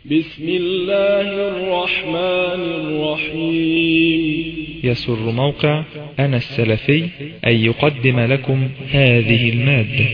بسم الله الرحمن الرحيم. يسر موقع أنا السلفي أن يقدم لكم هذه المادة.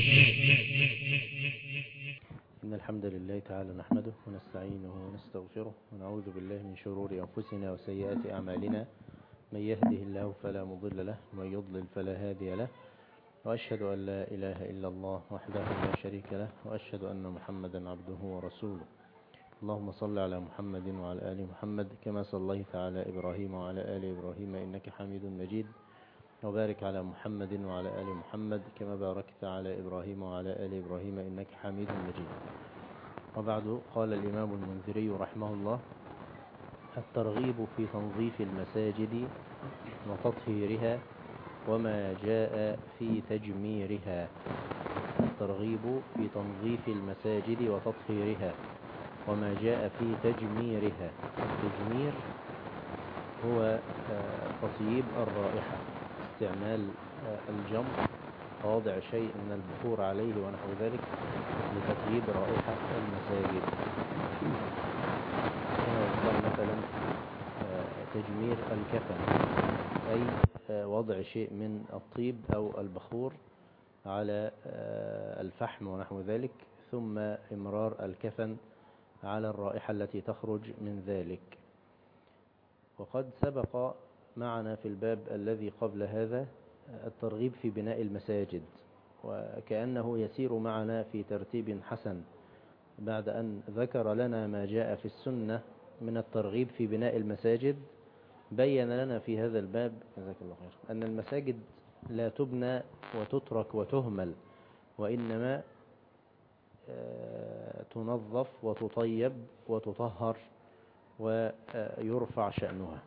إن الحمد لله تعالى نحمده ونستعينه ونستغفره ونعوذ بالله من شرور أنفسنا وسيئات أعمالنا، من يهده الله فلا مضل له ومن يضلل فلا هادي له، وأشهد أن لا إله إلا الله وحده لا شريك له، وأشهد أن محمدا عبده ورسوله. اللهم صل على محمد وعلى آل محمد كما صليت على إبراهيم وعلى آل إبراهيم إنك حميد مجيد، وبارك على محمد وعلى آل محمد كما باركت على إبراهيم وعلى آل إبراهيم إنك حميد مجيد. وبعد، قال الإمام المنذري رحمه الله: الترغيب في تنظيف المساجد وتطهيرها وما جاء في تجميرها. الترغيب في تنظيف المساجد وتطهيرها وما جاء في تجميرها. التجمير هو تطييب الرائحة، استعمال الجمر، ووضع شيء من البخور عليه ونحو ذلك لتطييب رائحة المساجد. هنا يقال مثلا تجمير الكفن، أي وضع شيء من الطيب أو البخور على الفحم ونحو ذلك، ثم إمرار الكفن على الرائحة التي تخرج من ذلك. وقد سبق معنا في الباب الذي قبل هذا الترغيب في بناء المساجد، وكأنه يسير معنا في ترتيب حسن بعد أن ذكر لنا ما جاء في السنة من الترغيب في بناء المساجد. بين لنا في هذا الباب جزاك الله خير أن المساجد لا تبنى وتترك وتهمل، وإنما تنظف وتطيب وتطهر ويرفع شأنها.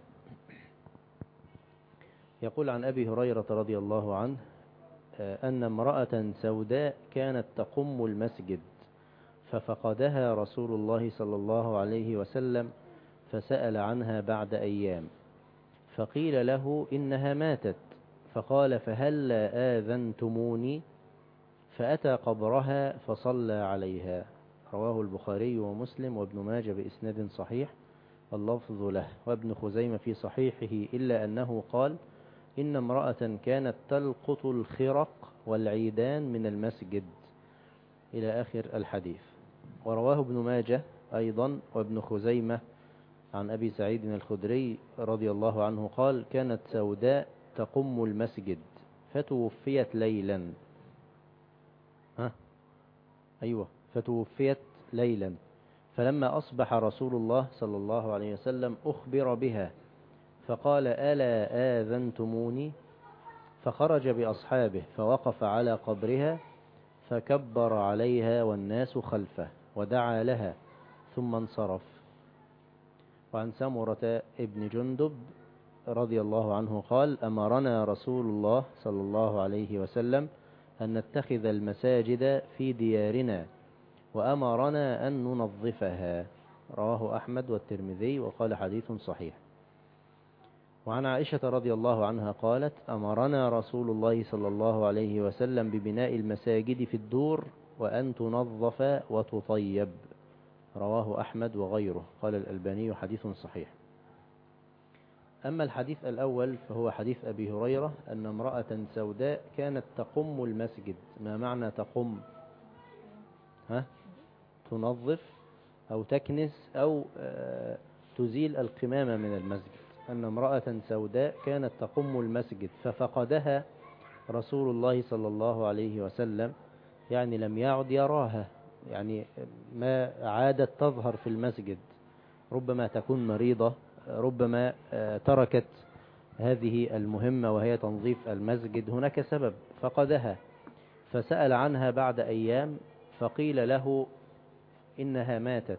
يقول عن أبي هريرة رضي الله عنه أن امرأة سوداء كانت تقم المسجد، ففقدها رسول الله صلى الله عليه وسلم، فسأل عنها بعد أيام، فقيل له إنها ماتت، فقال: فهل آذنتموني؟ فأتى قبرها فصلى عليها. رواه البخاري ومسلم وابن ماجه بإسناد صحيح، اللفظ له، وابن خزيمة في صحيحه، إلا أنه قال: إن امرأة كانت تلقط الخرق والعيدان من المسجد، إلى آخر الحديث. ورواه ابن ماجه أيضا وابن خزيمة عن أبي سعيد الخدري رضي الله عنه قال: كانت سوداء تقم المسجد فتوفيت ليلا. فتوفيت ليلا، فلما أصبح رسول الله صلى الله عليه وسلم أخبر بها، فقال: ألا آذنتموني؟ فخرج بأصحابه فوقف على قبرها فكبر عليها والناس خلفه ودعا لها ثم انصرف. وعن سمرة ابن جندب رضي الله عنه قال: أمرنا رسول الله صلى الله عليه وسلم أن نتخذ المساجد في ديارنا، وأمرنا أن ننظفها. رواه أحمد والترمذي وقال حديث صحيح. وعن عائشة رضي الله عنها قالت: أمرنا رسول الله صلى الله عليه وسلم ببناء المساجد في الدور وأن تنظف وتطيب. رواه أحمد وغيره، قال الألباني حديث صحيح. أما الحديث الأول فهو حديث أبي هريرة أن امرأة سوداء كانت تقم المسجد. ما معنى تقم؟ تنظف أو تكنس أو تزيل القمامة من المسجد. أن امرأة سوداء كانت تقم المسجد ففقدها رسول الله صلى الله عليه وسلم، يعني لم يعد يراها، يعني ما عادت تظهر في المسجد، ربما تكون مريضة، ربما تركت هذه المهمة وهي تنظيف المسجد، هناك سبب فقدها. فسأل عنها بعد أيام فقيل له إنها ماتت،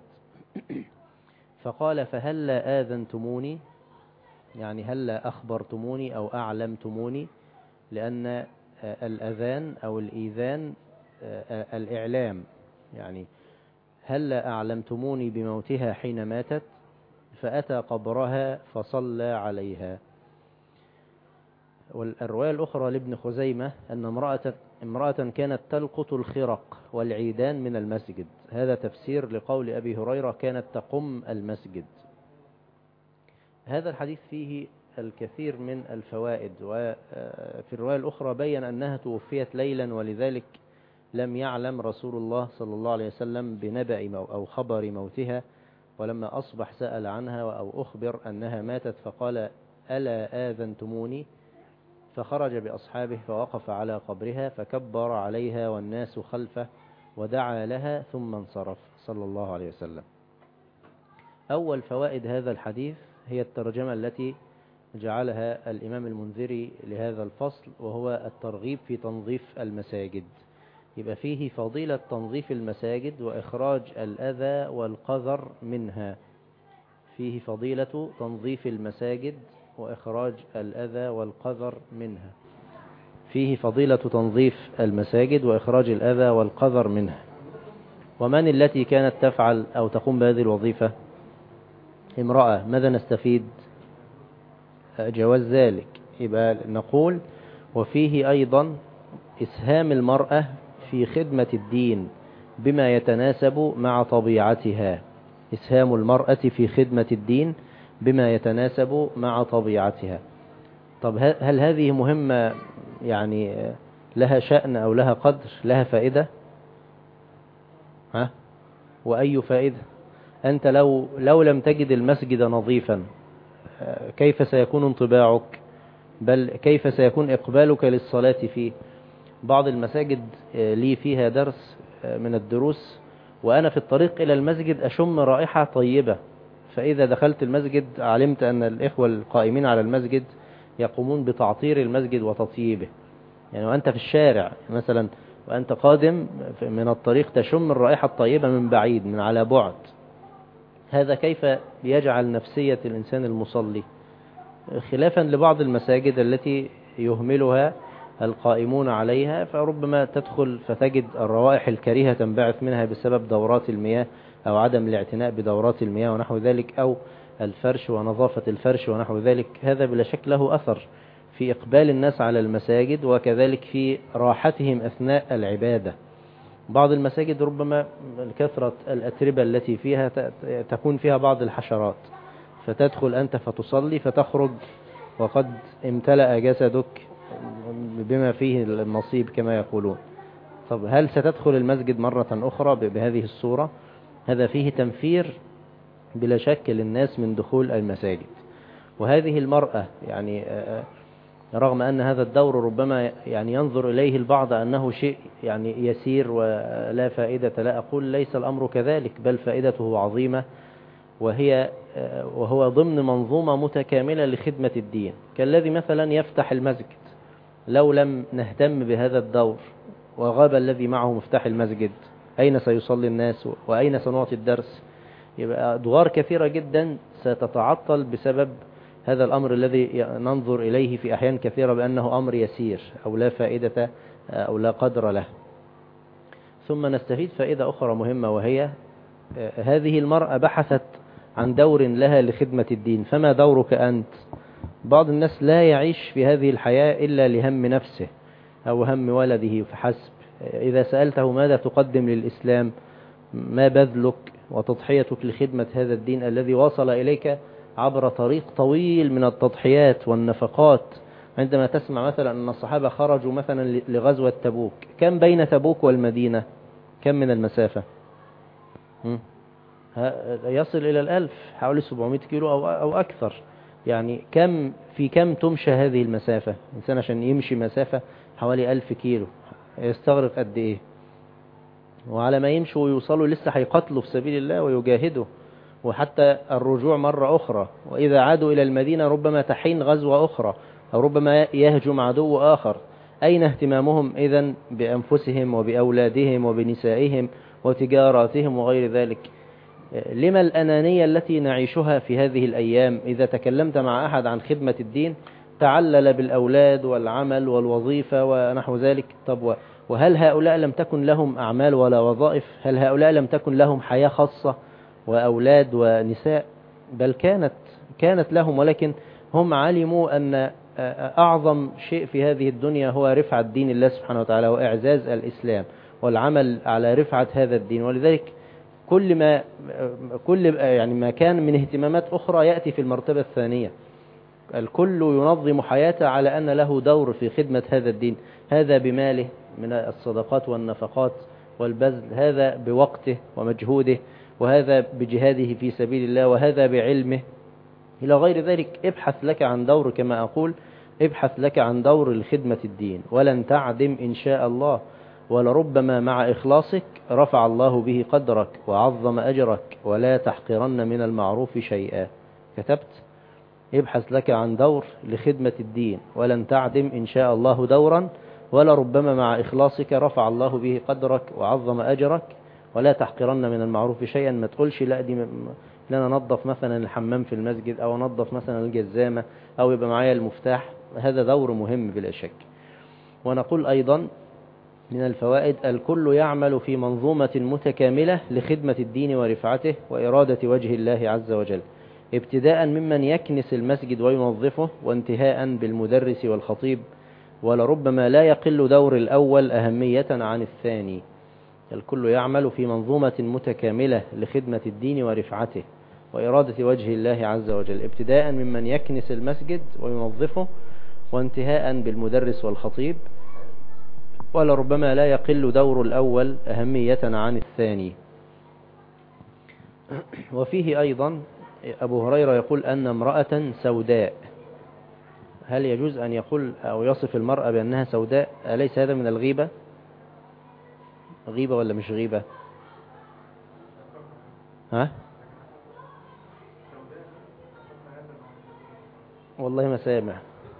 فقال: فهل آذنتموني؟ يعني هل أخبرتموني أو أعلمتموني؟ لأن الأذان أو الإيذان الإعلام، يعني هل أعلمتموني بموتها حين ماتت؟ فأتى قبرها فصلى عليها. والرواية الأخرى لابن خزيمة أن امرأة امرأة كانت تلقط الخرق والعيدان من المسجد. هذا تفسير لقول أبي هريرة كانت تقم المسجد. هذا الحديث فيه الكثير من الفوائد، وفي الرواية الأخرى بين أنها توفيت ليلا، ولذلك لم يعلم رسول الله صلى الله عليه وسلم بنبأ أو خبر موتها، ولما أصبح سأل عنها أو أخبر أنها ماتت فقال ألا آذنتموني؟ فخرج بأصحابه فوقف على قبرها فكبر عليها والناس خلفه ودعا لها ثم انصرف صلى الله عليه وسلم. أول فوائد هذا الحديث هي الترجمة التي جعلها الإمام المنذري لهذا الفصل، وهو الترغيب في تنظيف المساجد. يبقى فيه فضيلة تنظيف المساجد وإخراج الأذى والقذر منها. فيه فضيلة تنظيف المساجد وإخراج الأذى والقذر منها. فيه فضيلة تنظيف المساجد وإخراج الأذى والقذر منها. ومن التي كانت تفعل أو تقوم بهذه الوظيفة؟ امرأة. ماذا نستفيد؟ جواز ذلك. يبقى نقول وفيه أيضا إسهام المرأة في خدمة الدين بما يتناسب مع طبيعتها. إسهام المرأة في خدمة الدين بما يتناسب مع طبيعتها. طب هل هذه مهمة يعني لها شأن أو لها قدر، لها فائدة؟ وأي فائدة؟ أنت لو لم تجد المسجد نظيفا كيف سيكون انطباعك؟ بل كيف سيكون إقبالك للصلاة فيه؟ بعض المساجد لي فيها درس من الدروس وأنا في الطريق إلى المسجد أشم رائحة طيبة، فإذا دخلت المسجد علمت أن الإخوة القائمين على المسجد يقومون بتعطير المسجد وتطييبه. يعني وأنت في الشارع مثلا وأنت قادم من الطريق تشم الرائحة الطيبة من بعيد، من على بعد. هذا كيف يجعل نفسية الإنسان المصلي، خلافا لبعض المساجد التي يهملها القائمون عليها، فربما تدخل فتجد الروائح الكريهة تنبعث منها بسبب دورات المياه أو عدم الاعتناء بدورات المياه ونحو ذلك، أو الفرش ونظافة الفرش ونحو ذلك. هذا بلا شك له أثر في إقبال الناس على المساجد وكذلك في راحتهم أثناء العبادة. بعض المساجد ربما كثرة الأتربة التي فيها تكون فيها بعض الحشرات، فتدخل أنت فتصلي فتخرج وقد امتلأ جسدك بما فيه النصيب كما يقولون. طب هل ستدخل المسجد مرة أخرى بهذه الصورة؟ هذا فيه تنفير بلا شك للناس من دخول المساجد. وهذه المرأة يعني رغم أن هذا الدور ربما يعني ينظر إليه البعض أنه شيء يعني يسير ولا فائدة، لا أقول ليس الأمر كذلك، بل فائدته عظيمة، وهو ضمن منظومة متكاملة لخدمة الدين. كالذي مثلا يفتح المسجد، لو لم نهتم بهذا الدور وغاب الذي معه مفتاح المسجد أين سيصلي الناس وأين سنعطي الدرس؟ يبقى أدوار كثيرة جدا ستتعطل بسبب هذا الأمر الذي ننظر إليه في أحيان كثيرة بأنه أمر يسير أو لا فائدة أو لا قدر له. ثم نستفيد فائدة أخرى مهمة، وهي هذه المرأة بحثت عن دور لها لخدمة الدين، فما دورك أنت؟ بعض الناس لا يعيش في هذه الحياة إلا لهم نفسه أو هم ولده فحسب. إذا سألته ماذا تقدم للإسلام، ما بذلك وتضحيتك لخدمة هذا الدين الذي وصل إليك عبر طريق طويل من التضحيات والنفقات. عندما تسمع مثلا أن الصحابة خرجوا مثلا لغزوة تبوك، كم بين تبوك والمدينة؟ كم من المسافة؟ يصل إلى 1000، حوالي 700 كيلو أو أكثر. يعني كم تمشى هذه المسافة؟ إنسان عشان يمشي مسافة حوالي 1000 كيلو يستغرق قد إيه؟ وعلى ما يمشوا ويوصلوا لسه هيقتلوا في سبيل الله ويجاهدوا، وحتى الرجوع مرة أخرى، وإذا عادوا إلى المدينة ربما تحين غزوة أخرى أو ربما يهجم عدو آخر. أين اهتمامهم إذن بأنفسهم وبأولادهم وبنسائهم وتجاراتهم وغير ذلك؟ لما الأنانية التي نعيشها في هذه الأيام؟ إذا تكلمت مع أحد عن خدمة الدين تعلل بالأولاد والعمل والوظيفة ونحو ذلك. طب وهل هؤلاء لم تكن لهم أعمال ولا وظائف؟ هل هؤلاء لم تكن لهم حياة خاصة وأولاد ونساء؟ بل كانت لهم، ولكن هم علموا أن أعظم شيء في هذه الدنيا هو رفعة دين الله سبحانه وتعالى وإعزاز الإسلام والعمل على رفعة هذا الدين. ولذلك كل يعني ما كان من اهتمامات أخرى يأتي في المرتبة الثانية. الكل ينظم حياته على أن له دور في خدمة هذا الدين، هذا بماله من الصدقات والنفقات والبذل، هذا بوقته ومجهوده، وهذا بجهاده في سبيل الله، وهذا بعلمه إلى غير ذلك. ابحث لك عن دور، كما أقول ابحث لك عن دور لخدمة الدين ولن تعدم إن شاء الله، ولربما مع إخلاصك رفع الله به قدرك وعظم أجرك، ولا تحقرن من المعروف شيئا. كتبت؟ ابحث لك عن دور لخدمة الدين ولن تعدم إن شاء الله دورا، ولربما مع إخلاصك رفع الله به قدرك وعظم أجرك، ولا تحقرن من المعروف شيئا. ما تقولش لا دي أنا أنظف مثلا الحمام في المسجد، أو أنظف مثلا الجزامة، أو يبقى معايا المفتاح. هذا دور مهم بلا شك. ونقول أيضا من الفوائد: الكل يعمل في منظومة متكاملة لخدمة الدين ورفعته وإرادة وجه الله عز وجل، ابتداء ممن يكنس المسجد وينظفه، وانتهاء بالمدرس والخطيب، ولربما لا يقل دور الأول أهمية عن الثاني. الكل يعمل في منظومة متكاملة لخدمة الدين ورفعته وإرادة وجه الله عز وجل، ابتداء ممن يكنس المسجد وينظفه، وانتهاء بالمدرس والخطيب، ولربما لا يقل دور الأول أهمية عن الثاني. وفيه أيضا أبو هريرة يقول أن امرأة سوداء. هل يجوز أن يقول أو يصف المرأة بأنها سوداء؟ أليس هذا من الغيبة؟ غيبة ولا مش غيبة؟ ها؟ والله ما سامع.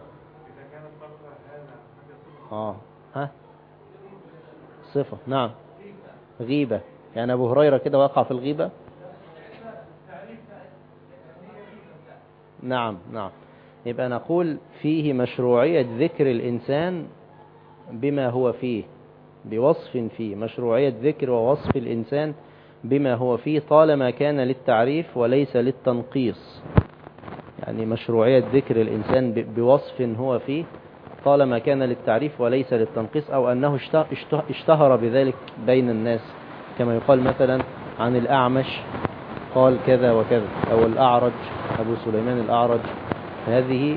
ها؟ صفة، نعم، غيبة. يعني أبو هريرة كده وقع في الغيبة. نعم. يبقى نقول فيه مشروعية ذكر الإنسان بما هو فيه، بوصف فيه، مشروعية ذكر ووصف الإنسان بما هو فيه طالما كان للتعريف وليس للتنقيص. يعني مشروعية ذكر الإنسان بوصف هو فيه طالما كان للتعريف وليس للتنقيص، أو أنه اشتهر بذلك بين الناس، كما يقال مثلا عن الأعمش قال كذا وكذا، أو الأعرج أبو سليمان الأعرج. هذه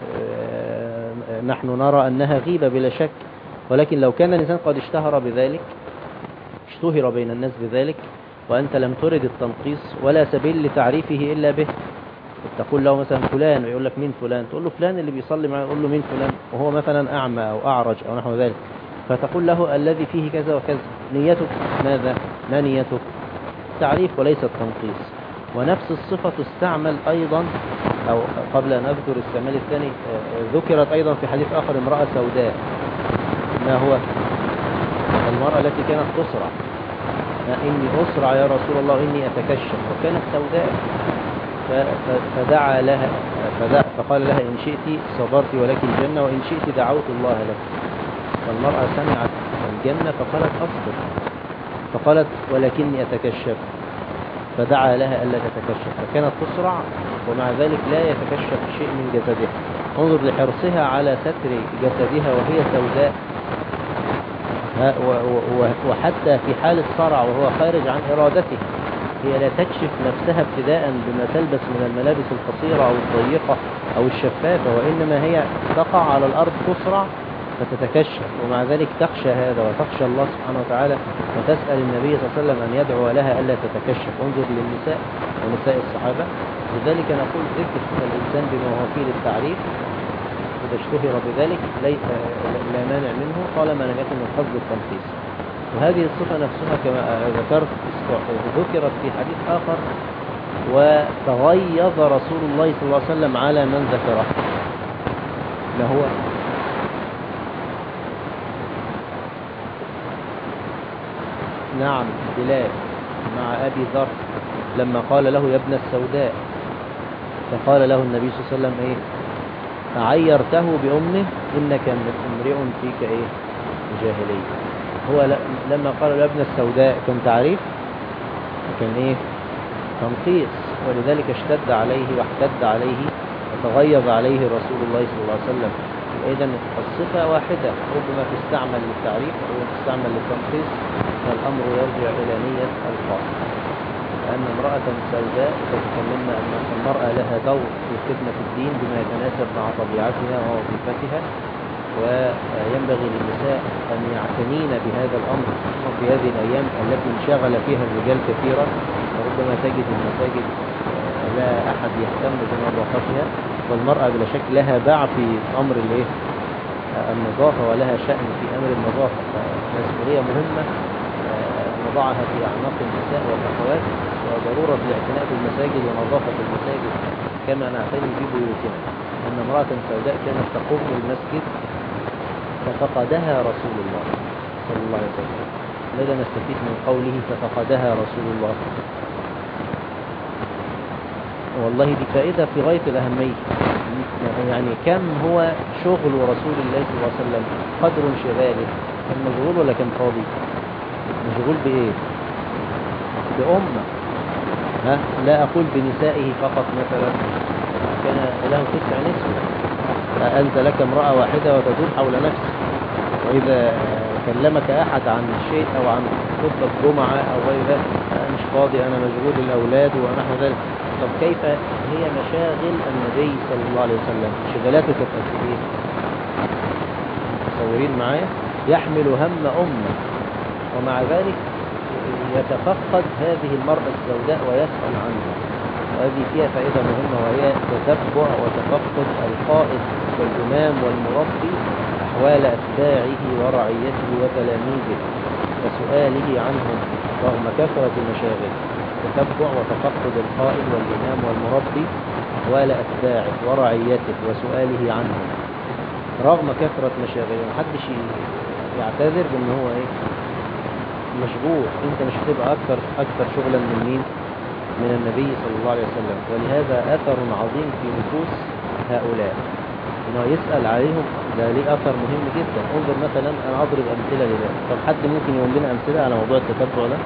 نحن نرى أنها غيبة بلا شك، ولكن لو كان الإنسان قد اشتهر بذلك، اشتهر بين الناس بذلك، وأنت لم ترد التنقيص ولا سبيل لتعريفه إلا به، تقول له مثلا فلان، ويقول لك مين فلان؟ تقول له فلان اللي بيصلي معه، يقول له مين فلان؟ وهو مثلا أعمى أو أعرج أو نحو ذلك، فتقول له الذي فيه كذا وكذا. نيتك ماذا؟ ما نيتك؟ تعريف وليس التنقيص. ونفس الصفة تستعمل أيضا، أو قبل أن أذكر استعمال الثاني، ذكرت أيضا في حديث آخر امرأة سوداء. ما هو؟ المرأة التي كانت تسرع، إني أسرع يا رسول الله، إني أتكشف، وكانت سوداء، فدعا لها، فقال لها إن شئت صبرت ولك الجنة، وإن شئت دعوت الله لك. فالمرأة سمعت الجنة فقالت أصبر، فقالت ولكني أتكشف، فدعا لها ألا تتكشف، فكانت تسرع ومع ذلك لا يتكشف شيء من جسدها. انظر لحرصها على ستر جسدها وهي سوداء، وحتى في حال الصرع وهو خارج عن إرادته، هي لا تكشف نفسها ابتداء بما تلبس من الملابس القصيرة أو الضيقة أو الشفافة، وإنما هي تقع على الأرض تسرع فتتكشف، ومع ذلك تخشى هذا وتخشى الله سبحانه وتعالى، وتسأل النبي صلى الله عليه وسلم أن يدعو لها ألا تتكشف. انظر للنساء ونساء الصحابة. لذلك نقول ذكر الإنسان بما هو فيه للتعريف إذا اشتهر بذلك لا مانع منه طالما لم يكن من قصد التنقيص. وهذه الصفة نفسها كما ذكرت ذكرت في حديث آخر: وتغيظ رسول الله صلى الله عليه وسلم على من ذكره. ما هو؟ نعم، بلال مع أبي ذر لما قال له يا ابن السوداء، فقال له النبي صلى الله عليه وسلم إيه؟ عيرته بأمه إنك امرئ فيك إيه؟ جاهلية. هو لما قال له يا ابن السوداء كان تعريف، كان إيه؟ تنقيص، ولذلك اشتد عليه واحتد عليه فتغيظ عليه رسول الله صلى الله عليه وسلم. إذن الصفة واحدة، ربما تستعمل للتعريف أو تستعمل للتنقيص، فالأمر يرجع إلى نية القاصد. لأن امرأة سوداء تتكلمنا أن المرأة لها دور في خدمة الدين بما يتناسب مع طبيعتها ووظيفتها، وينبغي للنساء أن يعتنين بهذا الأمر في هذه الأيام التي انشغل فيها الرجال كثيرا، وربما تجد المساجد لا أحد يهتم بنظافتها، والمرأة بلا شك لها باع في أمر النظافة ولها شأن في أمر النظافة، فمسؤولية مهمة نضعها في أعناق النساء والأخوات، وضرورة الاعتناء بالمساجد ونظافة المساجد كما نعتني ببيوتنا. أن امرأة سوداء كانت تقوم المسجد ففقدها رسول الله صلى الله عليه وسلم. ماذا نستفيد من قوله ففقدها رسول الله؟ والله دي فائدة في غاية الأهمية. يعني كم هو شغل رسول الله صلى الله عليه وسلم، قدر انشغاله، كان مشغول ولا كان فاضي؟ مشغول بإيه؟ بأمة. لا أقول بنسائه فقط، مثلا كان له 9 نسوة، أنت لك امرأة واحدة وتدور حول نفسك، وإذا كلمك أحد عن شيء أو عن خطبة جمعة أو غير ذلك أنا مش فاضي، أنا مشغول الأولاد ونحو ذلك. طب كيف هي مشاغل النبي صلى الله عليه وسلم؟ شغلاته كانت قد إيه؟ متصورين معايا؟ يحمل هم أمة، ومع ذلك يتفقد هذه المرأة السوداء ويسأل عنها. وهذه فيها فائدة مهمة، وهي تتبع وتفقد القائد والإمام والمربي أحوال أتباعه ورعيته وتلاميذه وسؤاله عنهم رغم كثرة المشاغل. تتبع وتفقد القائد والإمام والمربي أحوال أتباعه ورعيته وسؤاله عنهم رغم كثرة مشاغله. محدش يعتذر بأن هو مشغول. انت مش هتبقى اكثر شغلا من مين؟ من النبي صلى الله عليه وسلم. ولهذا اثر عظيم في نفوس هؤلاء انه يسأل عليهم، ده ليه اثر مهم جدا. انظر مثلا، انا اضرب امثله لذلك. طب حد ممكن يقول لنا امثله على موضوع التتبع ده؟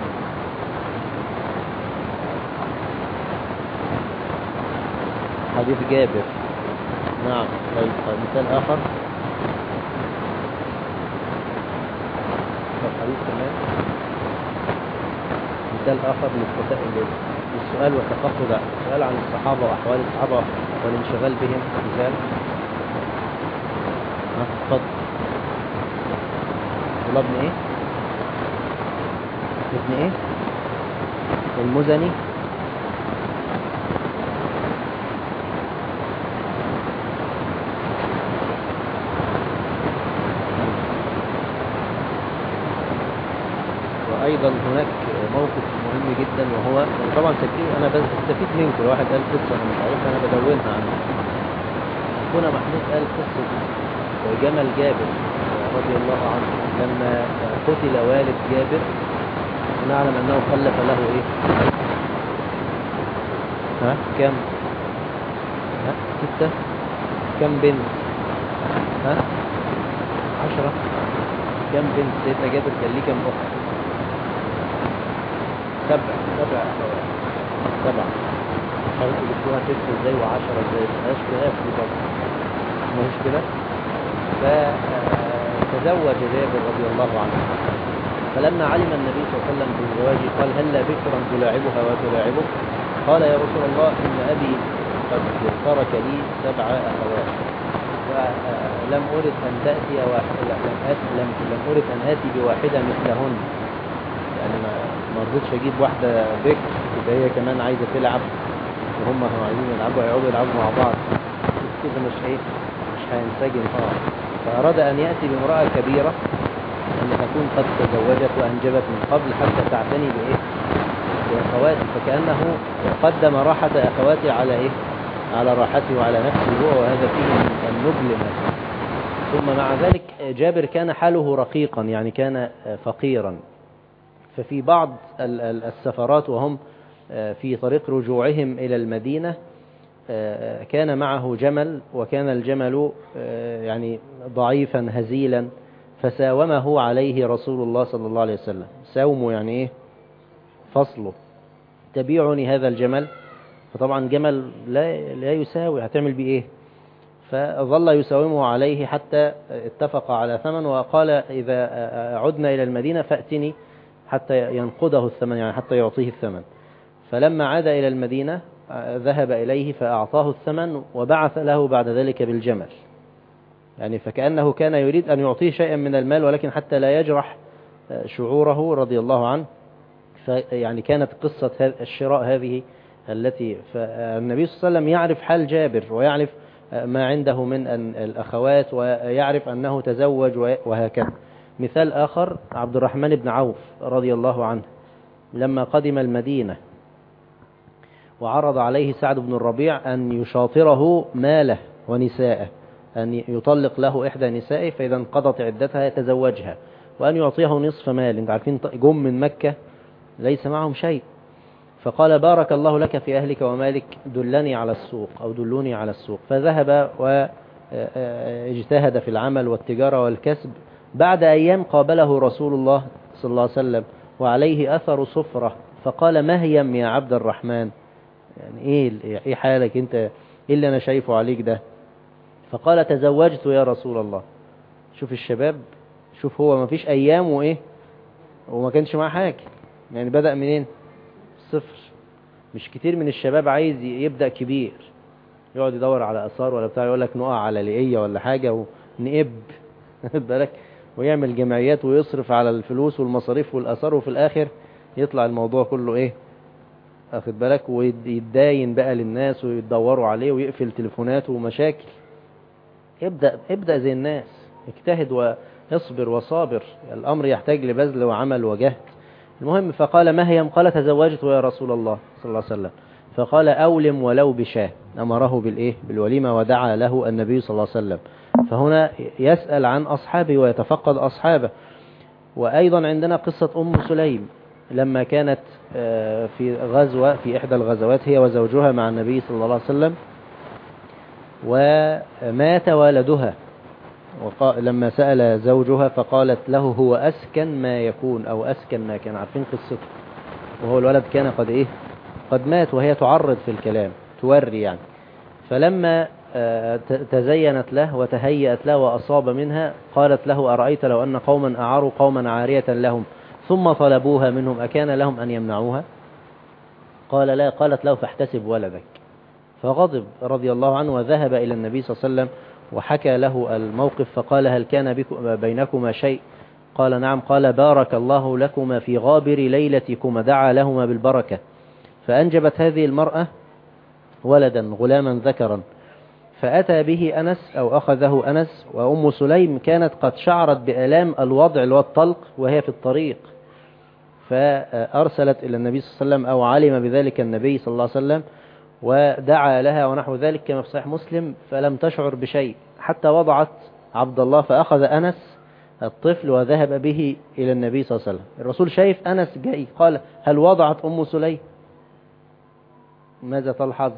حديث جابر. نعم. طيب مثال اخر. طب حديث كمان، مثال آخر للسؤال والتفقد، السؤال عن الصحابة وأحوال الصحابة والانشغال بهم. مثال اتفضل. الله ابن ايه؟ ابن ايه؟ المزني. وأيضا هناك موقف مهم جدا، وهو طبعا أنا بستفيد منكم. الواحد قال قصة أنا مش عارف، أنا بدونها عنه. أخونا محمود قال قصة جمل جابر رضي الله عنه لما قتل والد جابر، نعلم أنه خلف له إيه؟ كم؟ 6. كم بنت؟ 10. كم بنت سيدنا جابر؟ كان ليه كم أخت؟ 7 أخوات. 7. حاولت جبتوها 6 ازاي و10 ازاي؟ مبقاش خلاف دي برضه، مش كده؟ فتزوج جابر رضي الله عنه، فلما علم النبي صلى الله عليه وسلم بزواجه قال هلا بكرا تلاعبها وتلاعبك؟ قال يا رسول الله إن أبي قد ترك لي 7 أخوات، ولم أرد أن تأتي لم أرد أن آتي بواحدة مثلهن. يعني ما رضيتش أجيب واحدة بكر يبقى هي كمان عايزة تلعب وهم عايزين يلعبوا، هيقعدوا يلعبوا مع بعض كده، مش هينسجم. فأراد أن يأتي بامرأة كبيرة أن تكون قد تزوجت وأنجبت من قبل حتى تعتني بأخواته، فكأنه قدم راحة أخواته على راحته وعلى نفسه هو، وهذا فيه النبل منه. ثم مع ذلك جابر كان حاله رقيقا، يعني كان فقيرا. ففي بعض السفرات وهم في طريق رجوعهم إلى المدينة كان معه جمل، وكان الجمل يعني ضعيفا هزيلا، فساومه عليه رسول الله صلى الله عليه وسلم. ساومه يعني إيه؟ فصله. تبيعني هذا الجمل؟ فطبعا جمل لا يساوي، هتعمل بيه ايه؟ فظل يساومه عليه حتى اتفق على ثمن، وقال إذا عدنا إلى المدينة فأتني حتى ينقضه الثمن، يعني حتى يعطيه الثمن. فلما عاد إلى المدينة ذهب إليه فأعطاه الثمن وبعث له بعد ذلك بالجمل، يعني فكأنه كان يريد أن يعطيه شيئا من المال، ولكن حتى لا يجرح شعوره رضي الله عنه. يعني كانت قصة الشراء هذه التي، فالنبي صلى الله عليه وسلم يعرف حال جابر ويعرف ما عنده من الأخوات ويعرف أنه تزوج وهكذا. مثال آخر عبد الرحمن بن عوف رضي الله عنه لما قدم المدينة وعرض عليه سعد بن الربيع أن يشاطره ماله ونساءه، أن يطلق له إحدى نسائه فإذا انقضت عدتها يتزوجها، وأن يعطيه نصف مال. انت عارفين جم من مكة ليس معهم شيء، فقال بارك الله لك في أهلك ومالك، دلني على السوق أو دلوني على السوق. فذهب واجتهد في العمل والتجارة والكسب. بعد أيام قابله رسول الله صلى الله عليه وسلم وعليه أثر صفرة، فقال مهيم يا عبد الرحمن، يعني إيه حالك أنت، إيه اللي أنا شايفه عليك ده؟ فقال تزوجت يا رسول الله. شوف الشباب، شوف هو ما فيش أيام وإيه وما كانش معاه حاجة، يعني بدأ منين؟ صفر. مش كتير من الشباب عايز يبدأ كبير، يقعد يدور على أثار ولا بتاع، يقول لك نقع على لقية ولا حاجة ونقب بالك، ويعمل جمعيات ويصرف على الفلوس والمصاريف والأثار، وفي الآخر يطلع الموضوع كله إيه، أخد بالك، ويتداين بقى للناس ويدوروا عليه ويقفل تليفوناته ومشاكل. ابدأ زي الناس، اجتهد واصبر وصابر، الأمر يحتاج لبذل وعمل وجهد. المهم فقال مهيم، قال تزوجت يا رسول الله صلى الله عليه وسلم. فقال أولم ولو بشاه، أمره بالوليمة ودعا له النبي صلى الله عليه وسلم. فهنا يسأل عن أصحابه ويتفقد أصحابه. وأيضا عندنا قصة أم سليم لما كانت في غزوة، في إحدى الغزوات هي وزوجها مع النبي صلى الله عليه وسلم، ومات والدها، لما سأل زوجها فقالت له هو أسكن ما يكون أو أسكن ما كان. عارفين قصته، وهو الولد كان قد مات، وهي تعرض في الكلام توري يعني. فلما تزينت له وتهيأت له وأصاب منها، قالت له أرأيت لو أن قوما أعاروا قوما عارية لهم ثم طلبوها منهم أكان لهم أن يمنعوها؟ قال لا. قالت له فاحتسب ولدك. فغضب رضي الله عنه وذهب إلى النبي صلى الله عليه وسلم وحكى له الموقف، فقال هل كان بينكما شيء؟ قال نعم. قال بارك الله لكما في غابر ليلتكما، دعا لهما بالبركة. فأنجبت هذه المرأة ولدا غلاما ذكرا، فأتى به أنس أو أخذه أنس، وأم سليم كانت قد شعرت بآلام الوضع اللي هو الطلق وهي في الطريق، فأرسلت إلى النبي صلى الله عليه وسلم أو علم بذلك النبي صلى الله عليه وسلم ودعا لها ونحو ذلك كما في صحيح مسلم، فلم تشعر بشيء حتى وضعت عبد الله، فأخذ أنس الطفل وذهب به إلى النبي صلى الله عليه وسلم. الرسول شايف أنس جاي، قال هل وضعت أم سليم؟ ماذا تلحظ؟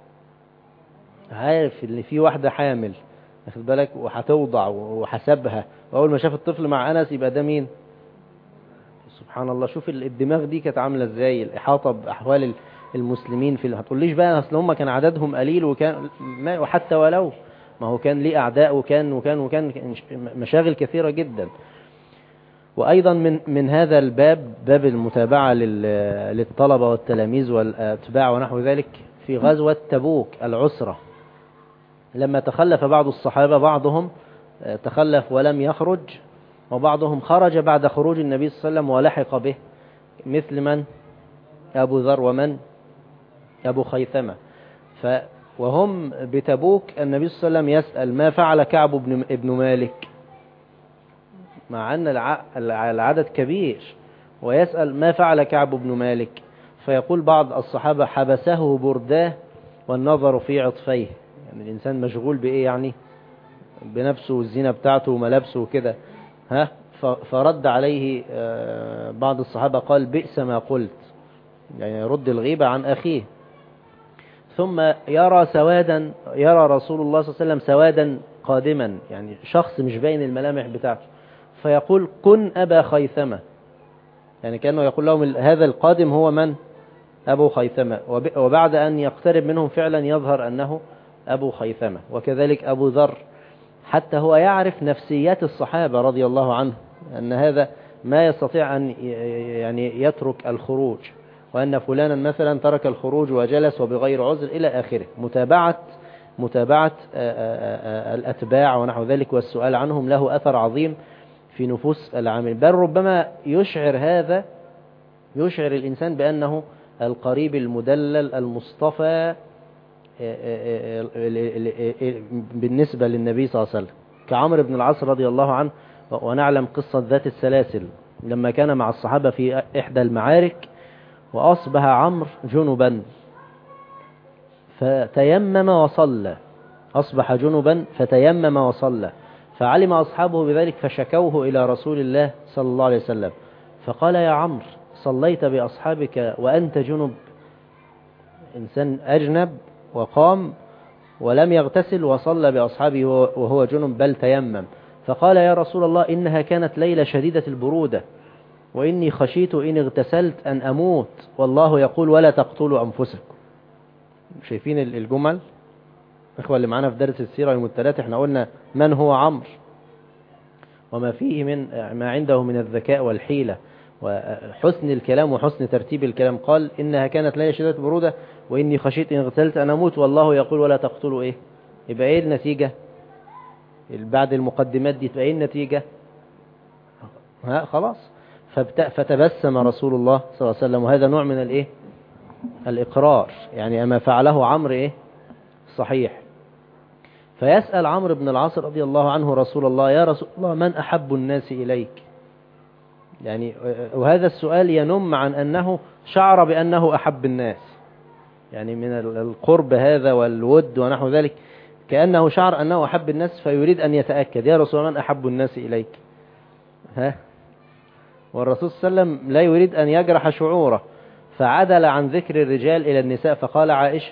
عارف ان في واحدة حامل، واخد بالك، وهتوضع وحسبها، واول ما شاف الطفل مع أنس يبقى ده مين؟ سبحان الله. شوف الدماغ دي كانت عاملة ازاي، الإحاطة بأحوال المسلمين في هتقوليش بقى اصل هم كان عددهم قليل وكان وحتى ولو ما هو كان ليه أعداء وكان مشاغل كثيرة جدا. وأيضا من هذا الباب، باب المتابعة للطلبة والتلاميذ والأتباع ونحو ذلك، في غزوة تبوك العسرة لما تخلف بعض الصحابة، بعضهم تخلف ولم يخرج، وبعضهم خرج بعد خروج النبي صلى الله عليه وسلم ولحق به، مثل من؟ أبو ذر، ومن؟ أبو خيثمة. وهم بتبوك النبي صلى الله عليه وسلم يسأل ما فعل كعب بن مالك، مع أن العدد كبير، ويسأل ما فعل كعب بن مالك، فيقول بعض الصحابة حبسه برداه والنظر في عطفيه، يعني الإنسان مشغول بإيه؟ يعني بنفسه والزينة بتاعته وملابسه وكده. فرد عليه بعض الصحابة قال بئس ما قلت، يعني يرد الغيبة عن أخيه. ثم يرى رسول الله صلى الله عليه وسلم سوادا قادما، يعني شخص مش باين الملامح بتاعته، فيقول كن أبا خيثمة، يعني كأنه يقول لهم هذا القادم هو من؟ أبو خيثمة، وبعد أن يقترب منهم فعلا يظهر أنه أبو خيثمة. وكذلك أبو ذر، حتى هو يعرف نفسيات الصحابة رضي الله عنهم، أن هذا ما يستطيع أن يعني يترك الخروج، وأن فلانا مثلا ترك الخروج وجلس وبغير عذر إلى آخره. متابعة الأتباع ونحو ذلك والسؤال عنهم له أثر عظيم في نفوس العامل، بل ربما يشعر الإنسان بأنه القريب المدلل المصطفى بالنسبة للنبي صلى الله عليه وسلم، كعمرو بن العاص رضي الله عنه. ونعلم قصة ذات السلاسل لما كان مع الصحابة في إحدى المعارك، وأصبح عمرو جنبا فتيمم وصلى، أصبح جنبا فتيمم وصلى، فعلم أصحابه بذلك فشكوه إلى رسول الله صلى الله عليه وسلم، فقال: يا عمرو، صليت بأصحابك وأنت جنب؟ إنسان أجنب وقام ولم يغتسل وصلى بأصحابه وهو جنب بل تيمم. فقال: يا رسول الله، إنها كانت ليلة شديدة البرودة، وإني خشيت إن اغتسلت أن أموت، والله يقول: ولا تقتلوا أنفسكم. شايفين الجمل إخوة اللي معنا في درس السيرة يوم الثلاث؟ احنا قلنا من هو عمرو وما فيه من ما عنده من الذكاء والحيلة وحسن الكلام وحسن ترتيب الكلام. قال: إنها كانت ليلة شديدة البرودة وإني خشيت إن اغتسلت أن أموت، والله يقول: ولا تقتلوا إيه. يبقى إيه النتيجة بعد المقدمات دي؟ تبقى إيه النتيجة؟ خلاص. فتبسم رسول الله صلى الله عليه وسلم، وهذا نوع من الإيه؟ الإقرار، يعني أما فعله عمرو إيه؟ صحيح. فيسأل عمرو بن العاص رضي الله عنه رسول الله: يا رسول الله، من أحب الناس إليك؟ يعني وهذا السؤال ينم عن أنه شعر بأنه أحب الناس، يعني من القرب هذا والود ونحو ذلك، كأنه شعر أنه أحب الناس فيريد أن يتأكد: يا رسول الله، من أحب الناس إليك؟ والرسول صلى الله عليه وسلم لا يريد أن يجرح شعوره، فعدل عن ذكر الرجال إلى النساء، فقال: عائشة.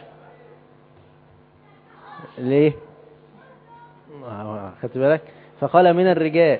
ليه؟ خدت بالك؟ فقال: من الرجال،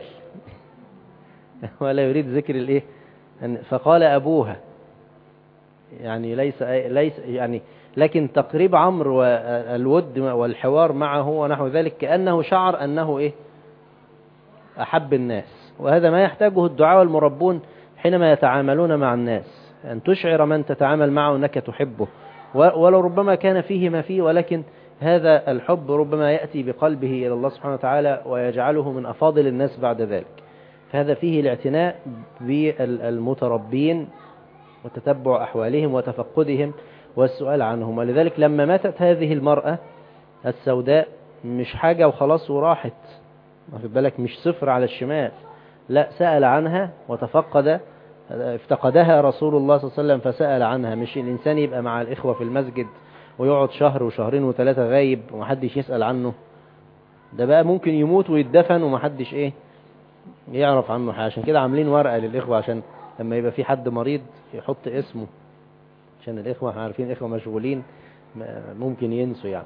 ولا يريد ذكر الايه، فقال: أبوها. يعني ليس يعني، لكن تقريب عمرو والود والحوار معه ونحو ذلك كأنه شعر أنه إيه؟ أحب الناس. وهذا ما يحتاجه الدعاء والمربون حينما يتعاملون مع الناس، أن تشعر من تتعامل معه أنك تحبه، ولو ربما كان فيه ما فيه، ولكن هذا الحب ربما يأتي بقلبه إلى الله سبحانه وتعالى ويجعله من أفاضل الناس بعد ذلك. فهذا فيه الاعتناء بالمتربين وتتبع أحوالهم وتفقدهم والسؤال عنهم. ولذلك لما ماتت هذه المرأة السوداء، مش حاجة وخلاص وراحت، واخد بالك، مش صفر على الشمال، لا، سأل عنها افتقدها رسول الله صلى الله عليه وسلم فسأل عنها. مش الإنسان يبقى مع الإخوة في المسجد ويقعد شهر وشهرين وثلاثة غايب ومحدش يسأل عنه، ده بقى ممكن يموت ويدفن ومحدش ايه يعرف عنه حاجة. عشان كده عاملين ورقة للإخوة، عشان لما يبقى في حد مريض يحط اسمه، عشان الإخوة احنا عارفين الإخوة مشغولين ممكن ينسوا يعني.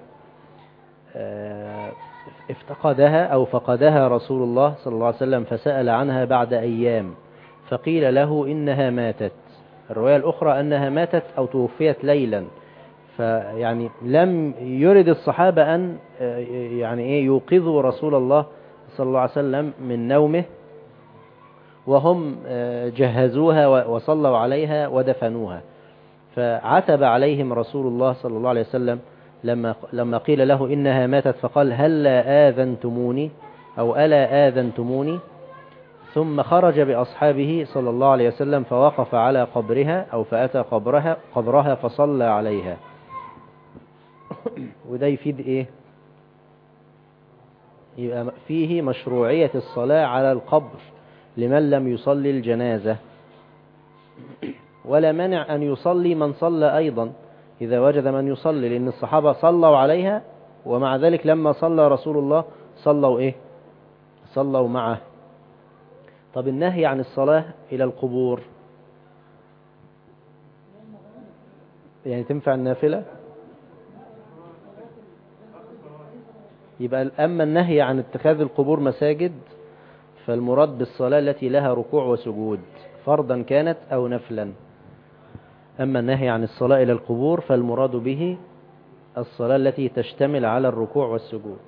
افتقدها أو فقدها رسول الله صلى الله عليه وسلم فسأل عنها بعد أيام، فقيل له إنها ماتت. الرواية الأخرى أنها ماتت أو توفيت ليلا. فيعني لم يرد الصحابة أن يعني إيه يوقظوا رسول الله صلى الله عليه وسلم من نومه، وهم جهزوها وصلوا عليها ودفنوها. فعتب عليهم رسول الله صلى الله عليه وسلم لما قيل له إنها ماتت، فقال: هلا آذنتموني أو ألا آذنتموني؟ ثم خرج بأصحابه صلى الله عليه وسلم فوقف على قبرها أو فأتى قبرها فصلى عليها. وده يفيد إيه؟ يبقى فيه مشروعية الصلاة على القبر لمن لم يصلي الجنازة، ولا منع أن يصلي من صلى أيضا إذا وجد من يصلي، لأن الصحابة صلوا عليها ومع ذلك لما صلى رسول الله صلوا إيه؟ صلوا معه. طب النهي عن الصلاة إلى القبور يعني تنفع النافلة؟ يبقى أما النهي عن اتخاذ القبور مساجد فالمراد بالصلاة التي لها ركوع وسجود، فرضا كانت أو نفلا. أما النهي عن الصلاة إلى القبور فالمراد به الصلاة التي تشتمل على الركوع والسجود،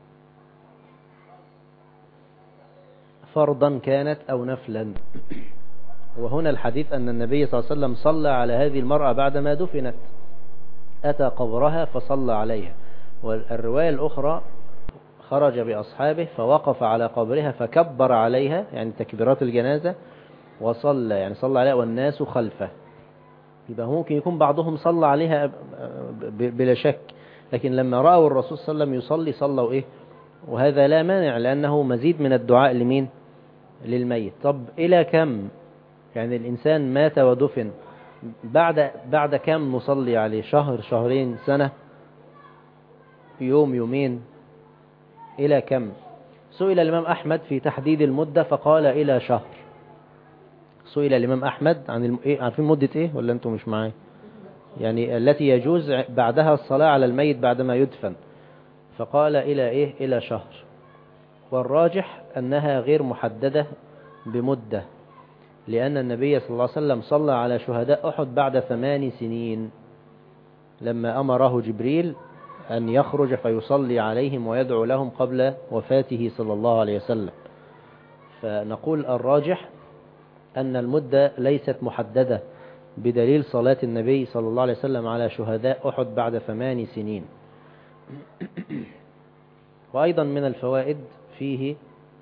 فرضا كانت أو نفلا. وهنا الحديث أن النبي صلى الله عليه وسلم صلى على هذه المرأة بعدما دفنت، أتى قبرها فصلى عليها. والرواية الأخرى خرج بأصحابه فوقف على قبرها فكبر عليها، يعني تكبيرات الجنازة، وصلى، يعني صلى عليها والناس خلفه. يبقى ممكن يكون بعضهم صلى عليها بلا شك، لكن لما رأوا الرسول صلى الله عليه وسلم يصلي صلوا إيه، وهذا لا مانع لأنه مزيد من الدعاء لمين؟ للميت. طب إلى كم؟ يعني الإنسان مات ودفن، بعد كم نصلي عليه؟ شهر، شهرين، سنة، يوم، يومين، إلى كم؟ سئل الإمام أحمد في تحديد المدة فقال إلى شهر. سئل الإمام أحمد عن عارفين مدة إيه ولا أنتم مش معايا؟ يعني التي يجوز بعدها الصلاة على الميت بعدما يدفن، فقال إلى إيه؟ إلى شهر. والراجح أنها غير محددة بمدة، لأن النبي صلى الله عليه وسلم صلى على شهداء أحد بعد 8 سنين لما أمره جبريل أن يخرج فيصلي عليهم ويدعو لهم قبل وفاته صلى الله عليه وسلم. فنقول الراجح أن المدة ليست محددة بدليل صلاة النبي صلى الله عليه وسلم على شهداء أحد بعد 8 سنين. وأيضا من الفوائد فيه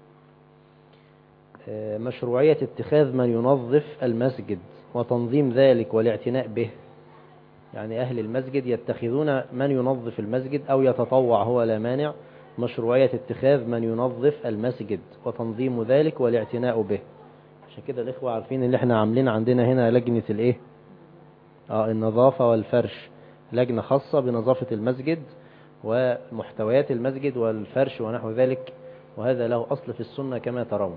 مشروعية اتخاذ من ينظف المسجد وتنظيم ذلك والاعتناء به. يعني أهل المسجد يتخذون من ينظف المسجد أو يتطوع، هو لا مانع. مشروعية اتخاذ من ينظف المسجد وتنظيم ذلك والاعتناء به. عشان كده الإخوة عارفين اللي احنا عاملين عندنا هنا لجنة الايه؟ النظافة والفرش، لجنة خاصة بنظافة المسجد ومحتويات المسجد والفرش ونحو ذلك، وهذا له أصل في السنة كما ترون.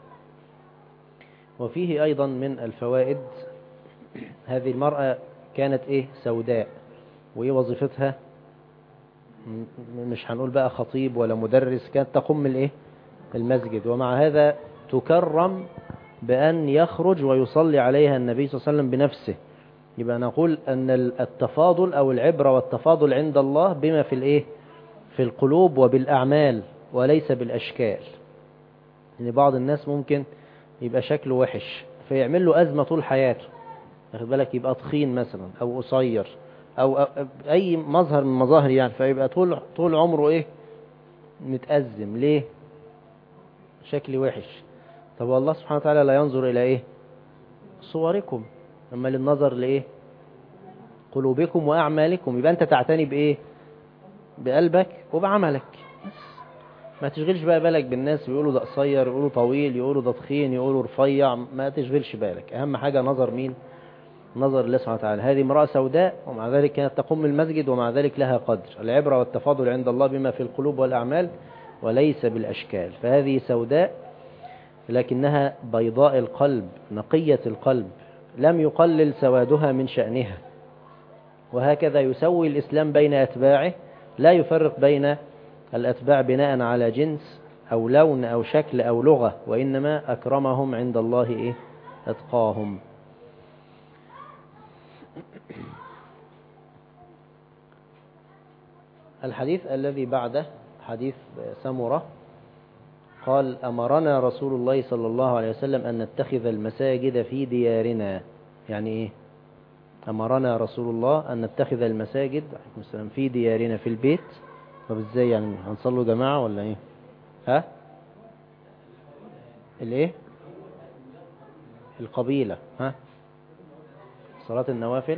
وفيه أيضا من الفوائد، هذه المرأة كانت إيه؟ سوداء، وإيه وظيفتها؟ مش هنقول بقى خطيب ولا مدرس، كانت تقوم الإيه؟ المسجد، ومع هذا تكرم بأن يخرج ويصلي عليها النبي صلى الله عليه وسلم بنفسه. يبقى نقول أن التفاضل أو العبرة والتفاضل عند الله بما في الإيه؟ في القلوب وبالأعمال وليس بالأشكال. يعني بعض الناس ممكن يبقى شكله وحش فيعمل له أزمة طول حياته، واخد بالك، يبقى تخين مثلا أو قصير أو أي مظهر من مظاهر، يعني فيبقى طول عمره إيه؟ متأزم. ليه؟ شكلي وحش. طب والله سبحانه وتعالى لا ينظر إلى إيه؟ صوركم، أما للنظر لإيه؟ قلوبكم وأعمالكم. يبقى أنت تعتني بإيه؟ بقلبك وبعملك. ما تشغلش بقى بالك بالناس بيقولوا ده قصير، يقولوا طويل، يقولوا ده تخين، يقولوا رفيع، ما تشغلش بالك. أهم حاجة نظر مين؟ نظر الله سبحانه وتعالى. هذه امرأة سوداء ومع ذلك كانت تقوم المسجد ومع ذلك لها قدر. العبرة والتفاضل عند الله بما في القلوب والأعمال وليس بالأشكال. فهذه سوداء لكنها بيضاء القلب نقية القلب، لم يقلل سوادها من شأنها. وهكذا يسوي الإسلام بين أتباعه، لا يفرق بين الأتباع بناء على جنس أو لون أو شكل أو لغة، وإنما أكرمهم عند الله إيه؟ أتقاهم. الحديث الذي بعده حديث سمرة قال: أمرنا رسول الله صلى الله عليه وسلم أن نتخذ المساجد في ديارنا. يعني إيه؟ أمرنا رسول الله أن نتخذ المساجد في ديارنا، في البيت. طب إزاي يعني؟ هنصلوا جماعة ولا إيه؟ ها؟ الإيه؟ القبيلة. ها؟ صلاة النوافل.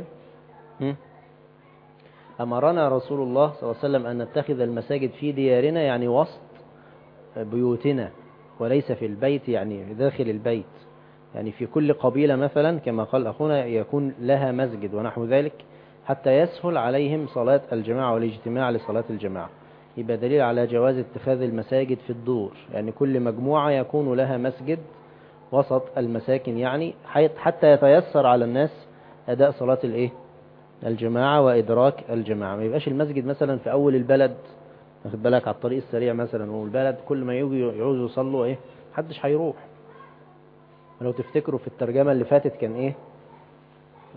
أمرنا رسول الله صلى الله عليه وسلم أن نتخذ المساجد في ديارنا، يعني وسط بيوتنا، وليس في البيت يعني داخل البيت. يعني في كل قبيلة مثلا كما قال أخونا يكون لها مسجد ونحو ذلك، حتى يسهل عليهم صلاة الجماعة والاجتماع لصلاة الجماعة. يبقى دليل على جواز اتخاذ المساجد في الدور، يعني كل مجموعة يكون لها مسجد وسط المساكن، يعني حتى يتيسر على الناس أداء صلاة الإيه؟ الجماعة وإدراك الجماعة. ما يبقاش المسجد مثلا في أول البلد، واخد بالك، على الطريق السريع مثلا، والبلد كل ما يعوزوا يصلوا إيه؟ محدش هيروح. لو تفتكروا في الترجمة اللي فاتت كان إيه؟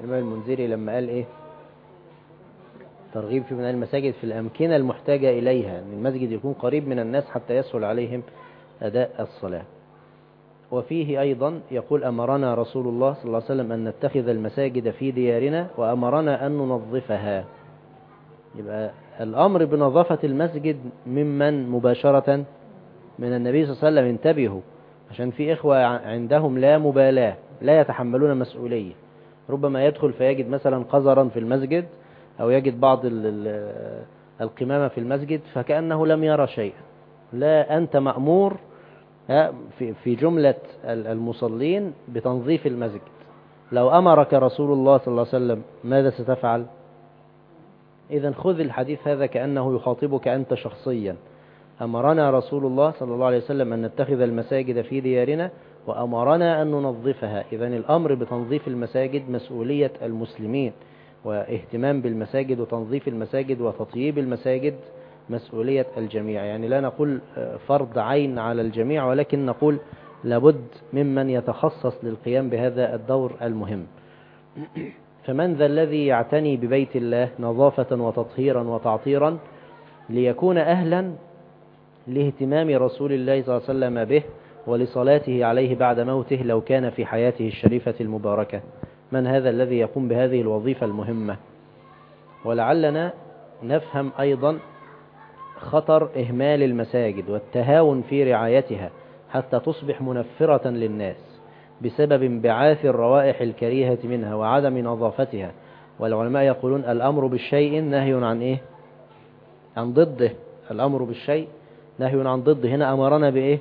الإمام المنذري لما قال إيه؟ ترغيب في بناء المساجد في الأمكنة المحتاجة إليها، أن المسجد يكون قريب من الناس حتى يسهل عليهم أداء الصلاة. وفيه أيضا يقول أمرنا رسول الله صلى الله عليه وسلم أن نتخذ المساجد في ديارنا وأمرنا أن ننظفها. يبقى الأمر بنظافة المسجد ممن مباشرة؟ من النبي صلى الله عليه وسلم. انتبهوا، عشان في إخوة عندهم لا مبالاة، لا يتحملون مسؤولية. ربما يدخل فيجد مثلا قذرا في المسجد، أو يجد بعض القمامة في المسجد فكأنه لم يرى شيئا. لا، أنت مأمور في جملة المصلين بتنظيف المسجد. لو أمرك رسول الله صلى الله عليه وسلم ماذا ستفعل؟ إذن خذ الحديث هذا كأنه يخاطبك أنت شخصيا. أمرنا رسول الله صلى الله عليه وسلم أن نتخذ المساجد في ديارنا وأمرنا أن ننظفها. إذن الأمر بتنظيف المساجد مسؤولية المسلمين، واهتمام بالمساجد وتنظيف المساجد وتطييب المساجد مسؤولية الجميع. يعني لا نقول فرض عين على الجميع، ولكن نقول لابد ممن يتخصص للقيام بهذا الدور المهم. فمن ذا الذي يعتني ببيت الله نظافة وتطهيرا وتعطيرا ليكون أهلا لاهتمام رسول الله صلى الله عليه وسلم به ولصلاته عليه بعد موته لو كان في حياته الشريفة المباركة؟ من هذا الذي يقوم بهذه الوظيفة المهمة؟ ولعلنا نفهم أيضا خطر إهمال المساجد والتهاون في رعايتها حتى تصبح منفرة للناس بسبب انبعاث الروائح الكريهة منها وعدم نظافتها. والعلماء يقولون الأمر بالشيء نهي عن إيه؟ عن ضده. الأمر بالشيء نهي عن ضده. هنا أمرنا بإيه؟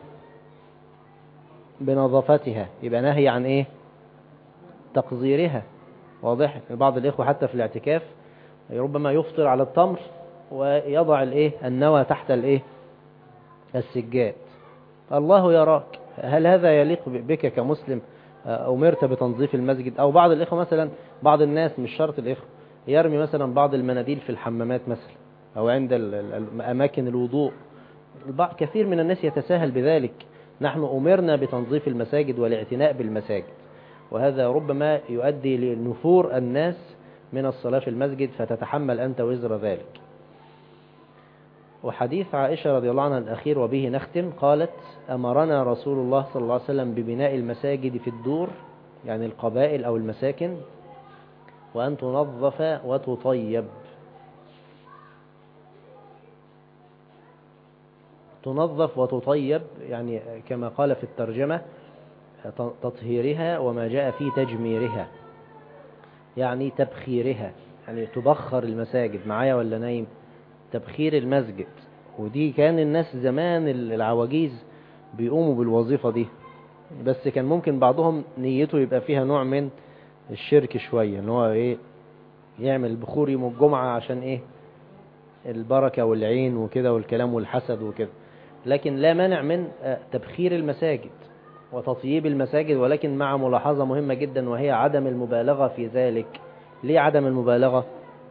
بنظافتها. يبقى نهي عن إيه؟ تقذيرها. واضح؟ بعض الإخوة حتى في الاعتكاف ربما يفطر على التمر ويضع الإيه؟ النوى تحت الإيه؟ السجاد. الله يراك. هل هذا يليق بك كمسلم أمرت بتنظيف المسجد؟ أو بعض الإخوة مثلا، بعض الناس مش شرط الإخوة، يرمي مثلا بعض المناديل في الحمامات مثلا أو عند أماكن الوضوء. كثير من الناس يتساهل بذلك. نحن أمرنا بتنظيف المساجد والاعتناء بالمساجد، وهذا ربما يؤدي لنفور الناس من الصلاة في المسجد، فتتحمل أنت وزر ذلك. وحديث عائشة رضي الله عنها الأخير وبه نختم، قالت أمرنا رسول الله صلى الله عليه وسلم ببناء المساجد في الدور، يعني القبائل أو المساكن، وأن تنظف وتطيب. تنظف وتطيب يعني كما قال في الترجمة تطهيرها وما جاء في تجميرها، يعني تبخيرها، يعني تبخر المساجد. معايا ولا نايم؟ تبخير المسجد. ودي كان الناس زمان العواجيز بيقوموا بالوظيفة دي، بس كان ممكن بعضهم نيته يبقى فيها نوع من الشرك شوية، ان هو ايه، يعمل بخور يوم الجمعة عشان ايه، البركة والعين وكده والكلام والحسد وكده. لكن لا مانع من تبخير المساجد وتطييب المساجد، ولكن مع ملاحظة مهمة جدا، وهي عدم المبالغة في ذلك. ليه عدم المبالغة؟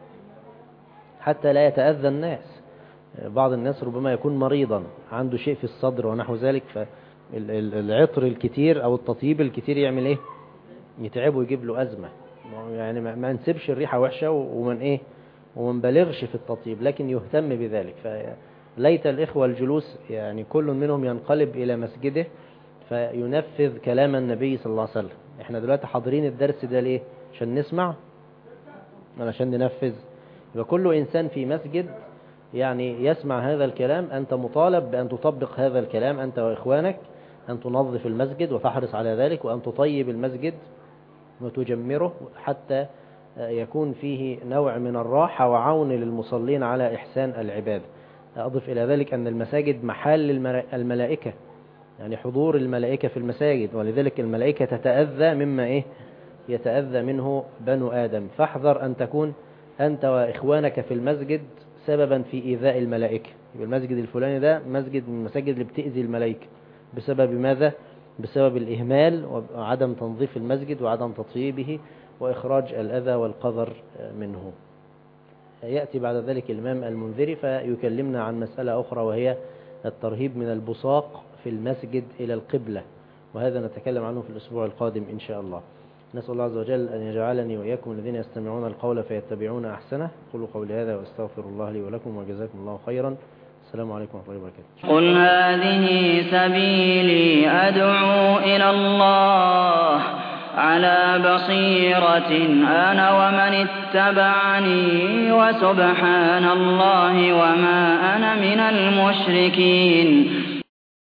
حتى لا يتأذى الناس. بعض الناس ربما يكون مريضا، عنده شيء في الصدر ونحو ذلك، فالعطر الكتير أو التطييب الكتير يعمل إيه؟ يتعبه ويجيب له أزمة. يعني ما نسيبش الريحة وحشة ومن بلغش في التطييب، لكن يهتم بذلك. فليت الإخوة الجلوس يعني كل منهم ينقلب إلى مسجده فينفذ كلام النبي صلى الله عليه وسلم. احنا دلوقتي حاضرين الدرس ده ليه؟ عشان نسمع ولا عشان ننفذ؟ يبقى كل إنسان في مسجد يعني يسمع هذا الكلام، أنت مطالب بأن تطبق هذا الكلام أنت وإخوانك، أن تنظف المسجد وتحرص على ذلك، وأن تطيب المسجد وتجمره حتى يكون فيه نوع من الراحة وعون للمصلين على إحسان العبادة. أضف إلى ذلك أن المساجد محل الملائكة، يعني حضور الملائكة في المساجد، ولذلك الملائكة تتأذى مما يتأذى منه بنو آدم. فاحذر أن تكون أنت وإخوانك في المسجد سببا في إيذاء الملائكة. يبقى المسجد الفلاني ده مسجد من المساجد اللي بتأذي الملائكة. بسبب ماذا؟ بسبب الإهمال وعدم تنظيف المسجد وعدم تطييبه وإخراج الأذى والقذر منه. يأتي بعد ذلك الإمام المنذري فيكلمنا عن مسألة أخرى، وهي الترهيب من البصاق في المسجد إلى القبلة، وهذا نتكلم عنه في الأسبوع القادم إن شاء الله. نسأل الله عز وجل أن يجعلني وإياكم الذين يستمعون القول فيتبعون أحسنه. قولوا قولي هذا وأستغفر الله لي ولكم وجزاكم الله خيرا. السلام عليكم ورحمة الله وبركاته. قل هذه سبيلي أدعو إلى الله على بصيرة أنا ومن اتبعني وسبحان الله وما أنا من المشركين.